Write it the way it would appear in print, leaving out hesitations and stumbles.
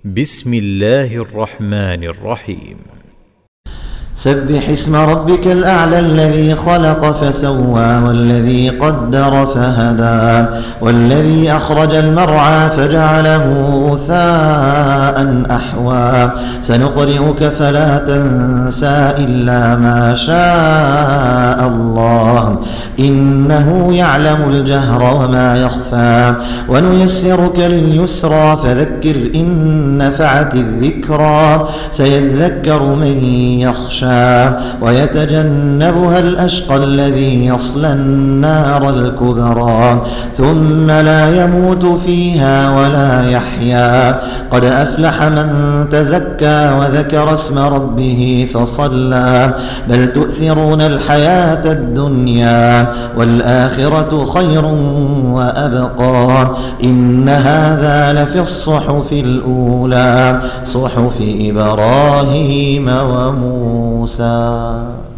بسم الله الرحمن الرحيم. سبح اسم ربك الأعلى الذي خلق فسوى والذي قدر فهدى والذي أخرج المرعى فجعله غثاء أحوى سنقرئك فلا تنسى إلا ما شاء الله إنه يعلم الجهر وما يخفى ونيسرك لليسرى فذكر إن نفعت الذكرى سيذكر من يخشى ويتجنبها الأشقى الذي يصلى النار الكبرى ثم لا يموت فيها ولا يحيا قد أفلح من تزكى وذكر اسم ربه فصلى بل تؤثرون الحياة الدنيا والآخرة خير وأبقى إن هذا لفي الصحف الأولى صحف إبراهيم وموسى.